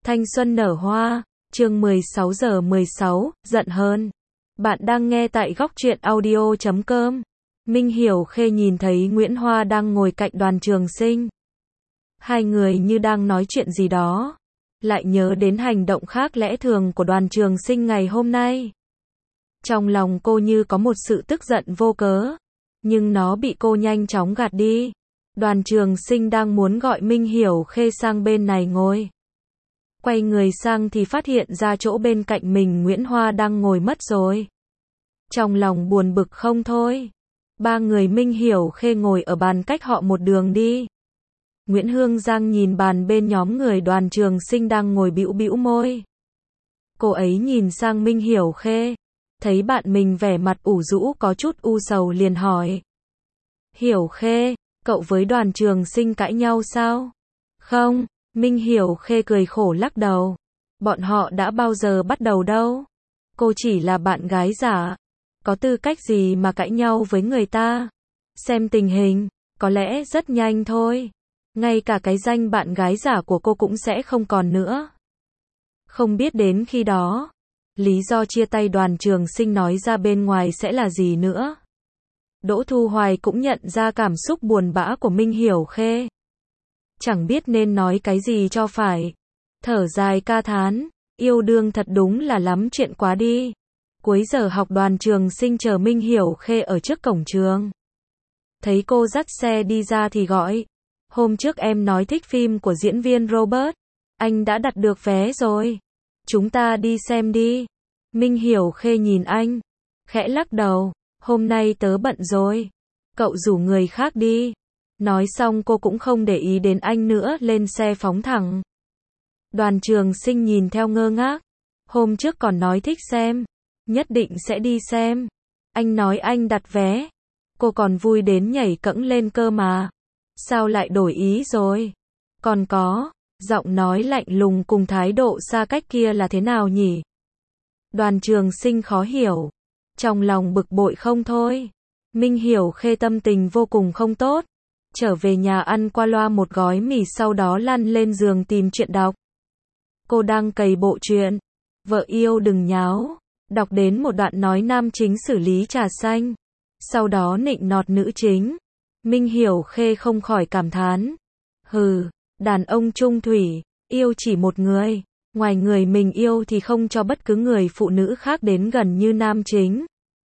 Thanh xuân nở hoa, chương 16 giờ 16, giận hơn. Bạn đang nghe tại góc truyện audio.com. Minh Hiểu Khê nhìn thấy Nguyễn Hoa đang ngồi cạnh Đoàn Trường Sinh. Hai người như đang nói chuyện gì đó. Lại nhớ đến hành động khác lẽ thường của Đoàn Trường Sinh ngày hôm nay. Trong lòng cô như có một sự tức giận vô cớ. Nhưng nó bị cô nhanh chóng gạt đi. Đoàn Trường Sinh đang muốn gọi Minh Hiểu Khê sang bên này ngồi. Quay người sang thì phát hiện ra chỗ bên cạnh mình Nguyễn Hoa đang ngồi mất rồi. Trong lòng buồn bực không thôi. Ba người Minh Hiểu Khê ngồi ở bàn cách họ một đường đi. Nguyễn Hương Giang nhìn bàn bên nhóm người Đoàn Trường Sinh đang ngồi bĩu bĩu môi. Cô ấy nhìn sang Minh Hiểu Khê. Thấy bạn mình vẻ mặt ủ rũ có chút u sầu liền hỏi. Hiểu Khê, cậu với Đoàn Trường Sinh cãi nhau sao? Không. Minh Hiểu Khê cười khổ lắc đầu. Bọn họ đã bao giờ bắt đầu đâu. Cô chỉ là bạn gái giả. Có tư cách gì mà cãi nhau với người ta. Xem tình hình, có lẽ rất nhanh thôi. Ngay cả cái danh bạn gái giả của cô cũng sẽ không còn nữa. Không biết đến khi đó, lý do chia tay Đoàn Trường Sinh nói ra bên ngoài sẽ là gì nữa. Đỗ Thu Hoài cũng nhận ra cảm xúc buồn bã của Minh Hiểu Khê. Chẳng biết nên nói cái gì cho phải. Thở dài ca thán, yêu đương thật đúng là lắm chuyện quá đi. Cuối giờ học Đoàn Trường Sinh chờ Minh Hiểu Khê ở trước cổng trường. Thấy cô dắt xe đi ra thì gọi. Hôm trước em nói thích phim của diễn viên Robert. Anh đã đặt được vé rồi. Chúng ta đi xem đi. Minh Hiểu Khê nhìn anh. Khẽ lắc đầu. Hôm nay tớ bận rồi. Cậu rủ người khác đi. Nói xong cô cũng không để ý đến anh nữa lên xe phóng thẳng. Đoàn Trường Sinh nhìn theo ngơ ngác. Hôm trước còn nói thích xem. Nhất định sẽ đi xem. Anh nói anh đặt vé. Cô còn vui đến nhảy cẫng lên cơ mà. Sao lại đổi ý rồi? Còn có, giọng nói lạnh lùng cùng thái độ xa cách kia là thế nào nhỉ? Đoàn Trường Sinh khó hiểu. Trong lòng bực bội không thôi. Minh Hiểu Khê tâm tình vô cùng không tốt. Trở về nhà ăn qua loa một gói mì sau đó lăn lên giường tìm chuyện đọc. Cô đang cày bộ truyện Vợ yêu đừng nháo. Đọc đến một đoạn nói nam chính xử lý trà xanh. Sau đó nịnh nọt nữ chính. Minh Hiểu Khê không khỏi cảm thán. Hừ, đàn ông chung thủy, yêu chỉ một người. Ngoài người mình yêu thì không cho bất cứ người phụ nữ khác đến gần như nam chính.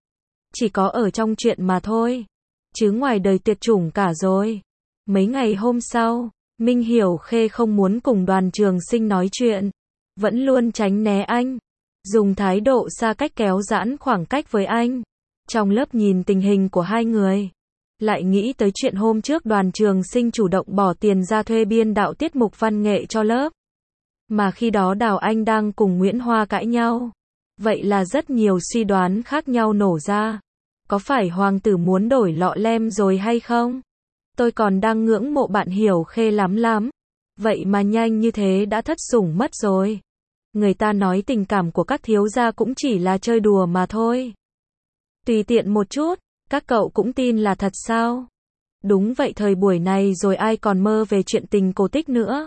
Chỉ có ở trong chuyện mà thôi. Chứ ngoài đời tuyệt chủng cả rồi. Mấy ngày hôm sau, Minh Hiểu Khê không muốn cùng Đoàn Trường Sinh nói chuyện. Vẫn luôn tránh né anh. Dùng thái độ xa cách kéo giãn khoảng cách với anh. Trong lớp nhìn tình hình của hai người. Lại nghĩ tới chuyện hôm trước Đoàn Trường Sinh chủ động bỏ tiền ra thuê biên đạo tiết mục văn nghệ cho lớp. Mà khi đó Đào Anh đang cùng Nguyễn Hoa cãi nhau. Vậy là rất nhiều suy đoán khác nhau nổ ra. Có phải hoàng tử muốn đổi lọ lem rồi hay không? Tôi còn đang ngưỡng mộ bạn Hiểu Khê lắm. Vậy mà nhanh như thế đã thất sủng mất rồi. Người ta nói tình cảm của các thiếu gia cũng chỉ là chơi đùa mà thôi. Tùy tiện một chút, các cậu cũng tin là thật sao? Đúng vậy, thời buổi này rồi ai còn mơ về chuyện tình cổ tích nữa.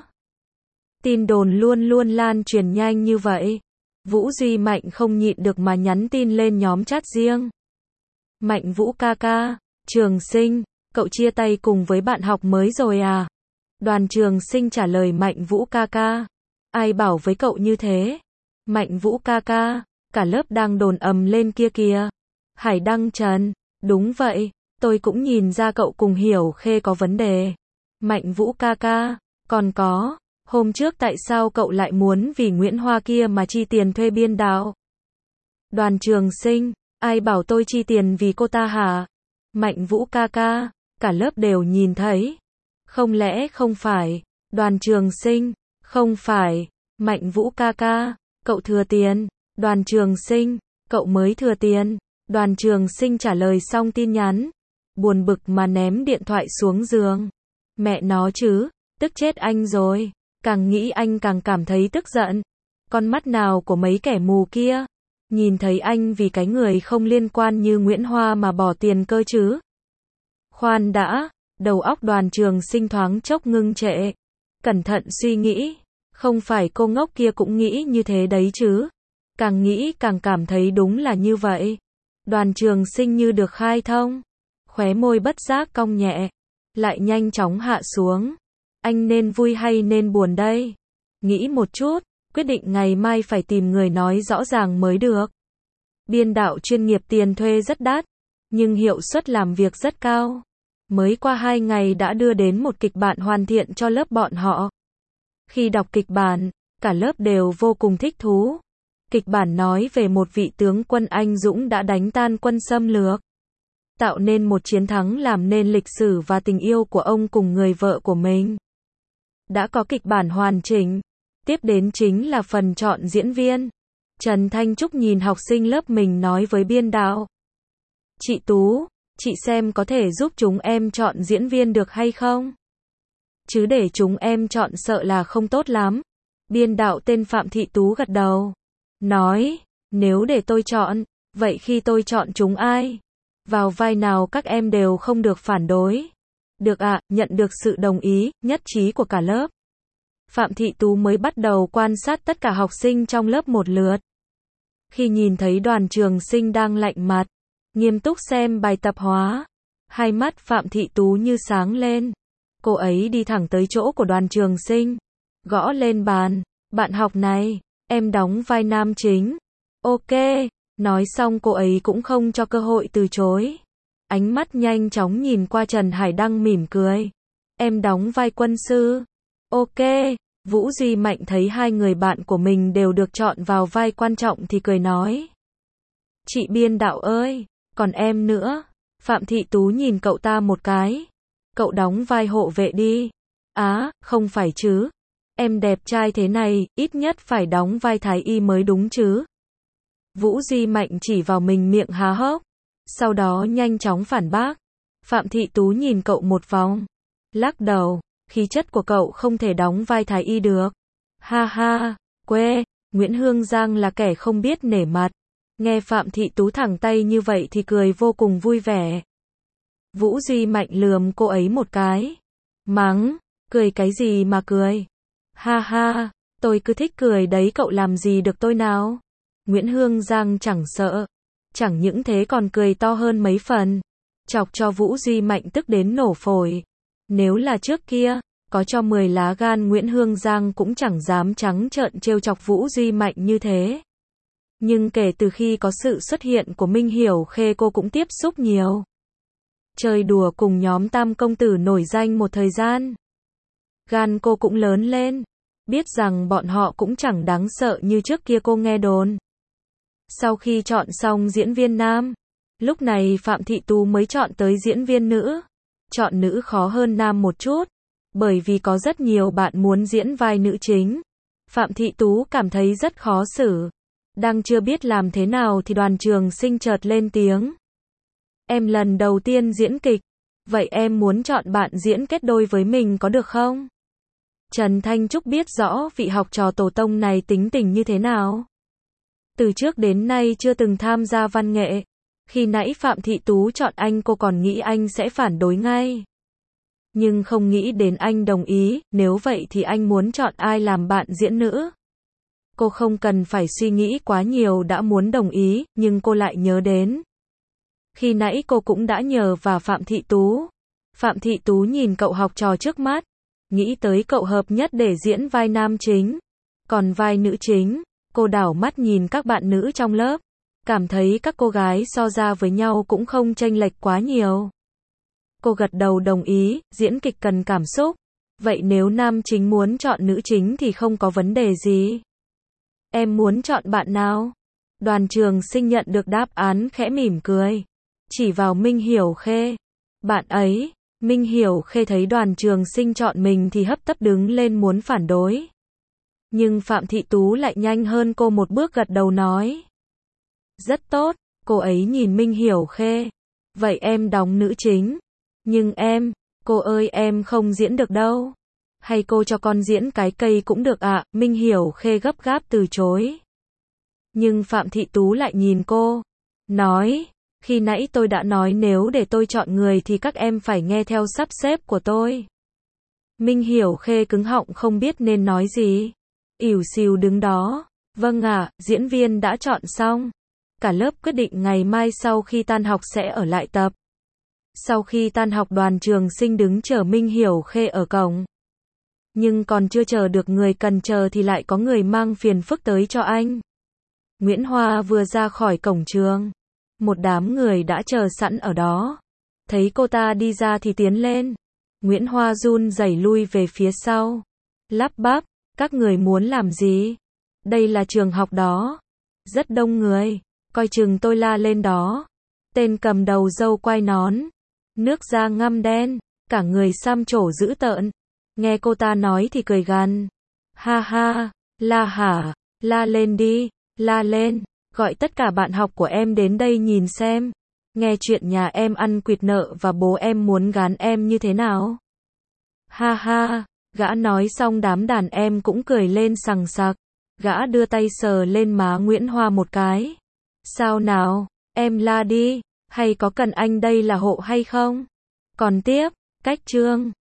Tin đồn luôn luôn lan truyền nhanh như vậy. Vũ Duy Mạnh không nhịn được mà nhắn tin lên nhóm chat riêng. Mạnh Vũ ca ca, Trường Sinh, cậu chia tay cùng với bạn học mới rồi à? Đoàn Trường Sinh trả lời Mạnh Vũ ca ca. Ai bảo với cậu như thế? Mạnh Vũ ca ca, cả lớp đang đồn ầm lên kia kìa. Hải Đăng Trần, đúng vậy, tôi cũng nhìn ra cậu cùng Hiểu Khê có vấn đề. Mạnh Vũ ca ca, còn có, hôm trước tại sao cậu lại muốn vì Nguyễn Hoa kia mà chi tiền thuê biên đạo? Đoàn Trường Sinh, ai bảo tôi chi tiền vì cô ta hả? Mạnh Vũ ca ca, cả lớp đều nhìn thấy. Không lẽ không phải? Đoàn Trường Sinh, không phải. Mạnh Vũ ca ca, cậu thừa tiền. Đoàn Trường Sinh, cậu mới thừa tiền. Đoàn Trường Sinh trả lời xong tin nhắn. Buồn bực mà ném điện thoại xuống giường. Mẹ nó chứ, tức chết anh rồi. Càng nghĩ anh càng cảm thấy tức giận. Con mắt nào của mấy kẻ mù kia. Nhìn thấy anh vì cái người không liên quan như Nguyễn Hoa mà bỏ tiền cơ chứ. Khoan đã, đầu óc Đoàn Trường Sinh thoáng chốc ngưng trệ. Cẩn thận suy nghĩ. Không phải cô ngốc kia cũng nghĩ như thế đấy chứ. Càng nghĩ càng cảm thấy đúng là như vậy. Đoàn Trường Sinh như được khai thông. Khóe môi bất giác cong nhẹ. Lại nhanh chóng hạ xuống. Anh nên vui hay nên buồn đây? Nghĩ một chút, quyết định ngày mai phải tìm người nói rõ ràng mới được. Biên đạo chuyên nghiệp tiền thuê rất đắt, nhưng hiệu suất làm việc rất cao. Mới qua 2 ngày đã đưa đến một kịch bản hoàn thiện cho lớp bọn họ. Khi đọc kịch bản, cả lớp đều vô cùng thích thú. Kịch bản nói về một vị tướng quân anh dũng đã đánh tan quân xâm lược, tạo nên một chiến thắng làm nên lịch sử và tình yêu của ông cùng người vợ của mình. Đã có kịch bản hoàn chỉnh, tiếp đến chính là phần chọn diễn viên. Trần Thanh Trúc nhìn học sinh lớp mình nói với biên đạo. Chị Tú, chị xem có thể giúp chúng em chọn diễn viên được hay không? Chứ để chúng em chọn sợ là không tốt lắm. Biên đạo tên Phạm Thị Tú gật đầu. Nói, nếu để tôi chọn, vậy khi tôi chọn chúng ai? Vào vai nào các em đều không được phản đối. Được ạ, nhận được sự đồng ý, nhất trí của cả lớp. Phạm Thị Tú mới bắt đầu quan sát tất cả học sinh trong lớp một lượt. Khi nhìn thấy Đoàn Trường Sinh đang lạnh mặt, nghiêm túc xem bài tập hóa, hai mắt Phạm Thị Tú như sáng lên. Cô ấy đi thẳng tới chỗ của Đoàn Trường Sinh, gõ lên bàn. Bạn học này, em đóng vai nam chính. Ok, nói xong cô ấy cũng không cho cơ hội từ chối. Ánh mắt nhanh chóng nhìn qua Trần Hải Đăng mỉm cười. Em đóng vai quân sư. Ok, Vũ Duy Mạnh thấy hai người bạn của mình đều được chọn vào vai quan trọng thì cười nói. Chị biên đạo ơi, còn em nữa. Phạm Thị Tú nhìn cậu ta một cái. Cậu đóng vai hộ vệ đi. Á, không phải chứ. Em đẹp trai thế này, ít nhất phải đóng vai thái y mới đúng chứ. Vũ Duy Mạnh chỉ vào mình miệng há hốc. Sau đó nhanh chóng phản bác. Phạm Thị Tú nhìn cậu một vòng. Lắc đầu, khí chất của cậu không thể đóng vai thái y được. Ha ha, quê, Nguyễn Hương Giang là kẻ không biết nể mặt. Nghe Phạm Thị Tú thẳng tay như vậy thì cười vô cùng vui vẻ. Vũ Duy Mạnh lườm cô ấy một cái. Mắng, cười cái gì mà cười? Ha ha, tôi cứ thích cười đấy, cậu làm gì được tôi nào? Nguyễn Hương Giang chẳng sợ. Chẳng những thế còn cười to hơn mấy phần. Chọc cho Vũ Duy Mạnh tức đến nổ phổi. Nếu là trước kia, có cho 10 lá gan Nguyễn Hương Giang cũng chẳng dám trắng trợn trêu chọc Vũ Duy Mạnh như thế. Nhưng kể từ khi có sự xuất hiện của Minh Hiểu Khê cô cũng tiếp xúc nhiều. Chơi đùa cùng nhóm Tam công tử nổi danh một thời gian. Gan cô cũng lớn lên. Biết rằng bọn họ cũng chẳng đáng sợ như trước kia cô nghe đồn. Sau khi chọn xong diễn viên nam, lúc này Phạm Thị Tú mới chọn tới diễn viên nữ. Chọn nữ khó hơn nam một chút, bởi vì có rất nhiều bạn muốn diễn vai nữ chính. Phạm Thị Tú cảm thấy rất khó xử. Đang chưa biết làm thế nào thì Đoàn Trường Sinh chợt lên tiếng. Em lần đầu tiên diễn kịch, vậy em muốn chọn bạn diễn kết đôi với mình có được không? Trần Thanh Trúc biết rõ vị học trò tổ tông này tính tình như thế nào. Từ trước đến nay chưa từng tham gia văn nghệ. Khi nãy Phạm Thị Tú chọn anh cô còn nghĩ anh sẽ phản đối ngay. Nhưng không nghĩ đến anh đồng ý, nếu vậy thì anh muốn chọn ai làm bạn diễn nữ. Cô không cần phải suy nghĩ quá nhiều đã muốn đồng ý, nhưng cô lại nhớ đến. Khi nãy cô cũng đã nhờ và Phạm Thị Tú. Phạm Thị Tú nhìn cậu học trò trước mắt, nghĩ tới cậu hợp nhất để diễn vai nam chính. Còn vai nữ chính, cô đảo mắt nhìn các bạn nữ trong lớp. Cảm thấy các cô gái so ra với nhau cũng không chênh lệch quá nhiều. Cô gật đầu đồng ý, diễn kịch cần cảm xúc. Vậy nếu nam chính muốn chọn nữ chính thì không có vấn đề gì. Em muốn chọn bạn nào? Đoàn Trường Sinh nhận được đáp án khẽ mỉm cười. Chỉ vào Minh Hiểu Khê. Bạn ấy, Minh Hiểu Khê thấy Đoàn Trường Sinh chọn mình thì hấp tấp đứng lên muốn phản đối. Nhưng Phạm Thị Tú lại nhanh hơn cô một bước gật đầu nói. Rất tốt, cô ấy nhìn Minh Hiểu Khê. Vậy em đóng nữ chính. Nhưng em, cô ơi em không diễn được đâu. Hay cô cho con diễn cái cây cũng được ạ, Minh Hiểu Khê gấp gáp từ chối. Nhưng Phạm Thị Tú lại nhìn cô. Nói, khi nãy tôi đã nói nếu để tôi chọn người thì các em phải nghe theo sắp xếp của tôi. Minh Hiểu Khê cứng họng không biết nên nói gì. ỉu xìu đứng đó. Vâng ạ, diễn viên đã chọn xong. Cả lớp quyết định ngày mai sau khi tan học sẽ ở lại tập. Sau khi tan học đoàn trường sinh đứng chờ Minh Hiểu Khê ở cổng. Nhưng còn chưa chờ được người cần chờ thì lại có người mang phiền phức tới cho anh. Nguyễn Hoa vừa ra khỏi cổng trường. Một đám người đã chờ sẵn ở đó. Thấy cô ta đi ra thì tiến lên. Nguyễn Hoa run rẩy lui về phía sau. Lắp bắp, các người muốn làm gì? Đây là trường học đó. Rất đông người. Coi chừng tôi la lên đó. Tên cầm đầu râu quai nón. Nước da ngăm đen. Cả người xăm trổ dữ tợn. Nghe cô ta nói thì cười gằn. Ha ha, la hả? La lên đi. La lên. Gọi tất cả bạn học của em đến đây nhìn xem. Nghe chuyện nhà em ăn quỵt nợ và bố em muốn gán em như thế nào? Ha ha, gã nói xong đám đàn em cũng cười lên sằng sặc. Gã đưa tay sờ lên má Nguyễn Hoa một cái. Sao nào, em la đi, hay có cần anh đây là hộ hay không? Còn tiếp, cách chương.